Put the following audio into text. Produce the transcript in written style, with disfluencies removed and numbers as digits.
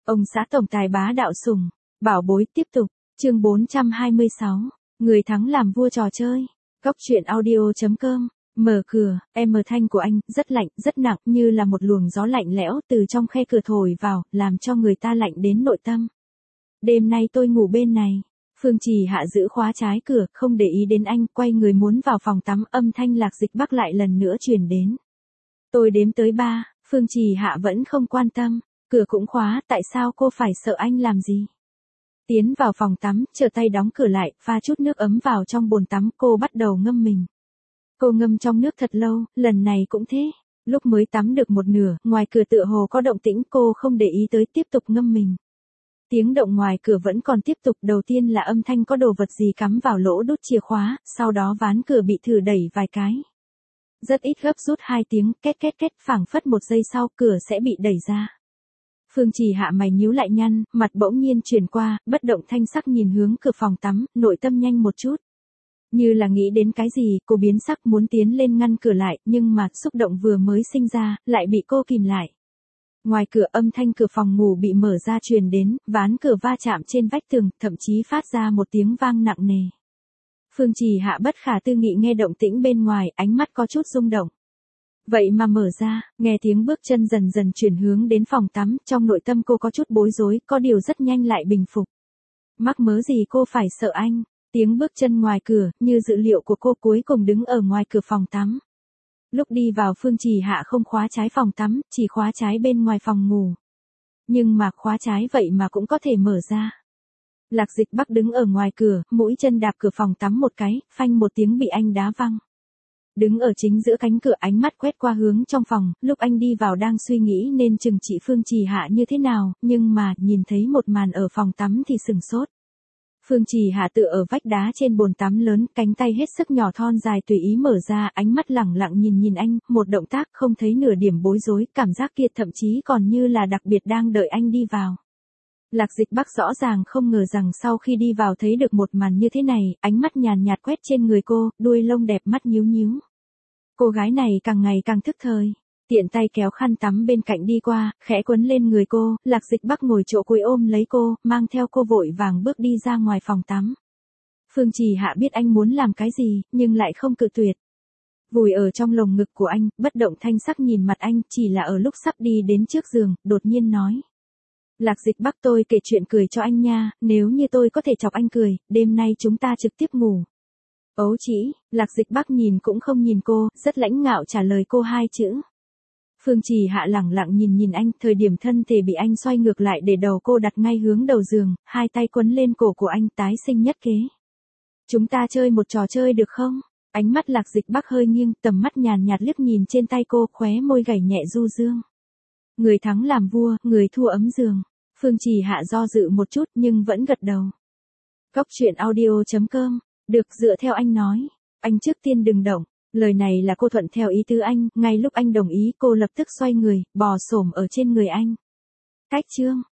Ông xã tổng tài bá đạo sủng, bảo bối tiếp tục, chương 426, người thắng làm vua trò chơi. Góc truyện audio.com, mở cửa, âm thanh của anh, rất lạnh, rất nặng, như là một luồng gió lạnh lẽo từ trong khe cửa thổi vào, làm cho người ta lạnh đến nội tâm. Đêm nay tôi ngủ bên này. Phương Trì Hạ giữ khóa trái cửa, không để ý đến anh, quay người muốn vào phòng tắm, âm thanh Lạc Dịch Bắc lại lần nữa truyền đến. Tôi đếm tới 3, Phương Trì Hạ vẫn không quan tâm, cửa cũng khóa, tại sao cô phải sợ anh làm gì? Tiến vào phòng tắm, trở tay đóng cửa lại, pha chút nước ấm vào trong bồn tắm, cô bắt đầu ngâm mình. Cô ngâm trong nước thật lâu, lần này cũng thế. Lúc mới tắm được một nửa, ngoài cửa tựa hồ có động tĩnh, cô không để ý tới, tiếp tục ngâm mình. Tiếng động ngoài cửa vẫn còn tiếp tục, đầu tiên là âm thanh có đồ vật gì cắm vào lỗ đút chìa khóa, sau đó ván cửa bị thử đẩy vài cái. Rất ít gấp rút 2 tiếng, két két két, phảng phất 1 giây sau, cửa sẽ bị đẩy ra. Phương Trì Hạ mày nhíu lại nhăn, mặt bỗng nhiên chuyển qua, bất động thanh sắc nhìn hướng cửa phòng tắm, nội tâm nhanh một chút. Như là nghĩ đến cái gì, cô biến sắc muốn tiến lên ngăn cửa lại, nhưng mà xúc động vừa mới sinh ra, lại bị cô kìm lại. Ngoài cửa âm thanh cửa phòng ngủ bị mở ra truyền đến, ván cửa va chạm trên vách tường, thậm chí phát ra một tiếng vang nặng nề. Phương Trì Hạ bất khả tư nghị nghe động tĩnh bên ngoài, ánh mắt có chút rung động. Vậy mà mở ra, nghe tiếng bước chân dần dần chuyển hướng đến phòng tắm, trong nội tâm cô có chút bối rối, có điều rất nhanh lại bình phục. Mắc mớ gì cô phải sợ anh? Tiếng bước chân ngoài cửa, như dự liệu của cô, cuối cùng đứng ở ngoài cửa phòng tắm. Lúc đi vào Phương Trì Hạ không khóa trái phòng tắm, chỉ khóa trái bên ngoài phòng ngủ. Nhưng mà khóa trái vậy mà cũng có thể mở ra. Lạc Dịch Bắc đứng ở ngoài cửa, mũi chân đạp cửa phòng tắm một cái, phanh một tiếng bị anh đá văng. Đứng ở chính giữa cánh cửa, ánh mắt quét qua hướng trong phòng, lúc anh đi vào đang suy nghĩ nên trừng trị Phương Trì Hạ như thế nào, nhưng mà, nhìn thấy một màn ở phòng tắm thì sửng sốt. Phương Trì Hạ tựa ở vách đá trên bồn tắm lớn, cánh tay hết sức nhỏ thon dài tùy ý mở ra, ánh mắt lẳng lặng nhìn anh, một động tác không thấy nửa điểm bối rối, cảm giác kia thậm chí còn như là đặc biệt đang đợi anh đi vào. Lạc Dịch Bắc rõ ràng không ngờ rằng sau khi đi vào thấy được một màn như thế này, ánh mắt nhàn nhạt quét trên người cô, đuôi lông đẹp mắt nhíu nhíu. Cô gái này càng ngày càng thức thời. Tiện tay kéo khăn tắm bên cạnh đi qua, khẽ quấn lên người cô, Lạc Dịch Bắc ngồi chỗ cuối ôm lấy cô, mang theo cô vội vàng bước đi ra ngoài phòng tắm. Phương Trì Hạ biết anh muốn làm cái gì, nhưng lại không cự tuyệt. Vùi ở trong lồng ngực của anh, bất động thanh sắc nhìn mặt anh, chỉ là ở lúc sắp đi đến trước giường, đột nhiên nói. Lạc Dịch Bắc, tôi kể chuyện cười cho anh nha, nếu như tôi có thể chọc anh cười, đêm nay chúng ta trực tiếp ngủ. Ấu chỉ, Lạc Dịch Bắc nhìn cũng không nhìn cô, rất lãnh ngạo trả lời cô 2 chữ. Phương Trì Hạ lẳng lặng nhìn anh, thời điểm thân thể bị anh xoay ngược lại để đầu cô đặt ngay hướng đầu giường, 2 tay quấn lên cổ của anh, tái sinh nhất kế. Chúng ta chơi một trò chơi được không? Ánh mắt Lạc Dịch Bắc hơi nghiêng, tầm mắt nhàn nhạt liếc nhìn trên tay cô, khóe môi gảy nhẹ du dương. Người thắng làm vua, người thua ấm giường. Phương Trì Hạ do dự một chút nhưng vẫn gật đầu. Góc truyện audio.com, được, dựa theo anh nói. Anh trước tiên đừng động. Lời này là cô thuận theo ý tứ anh, ngay lúc anh đồng ý cô lập tức xoay người, bò xổm ở trên người anh. Cách chương,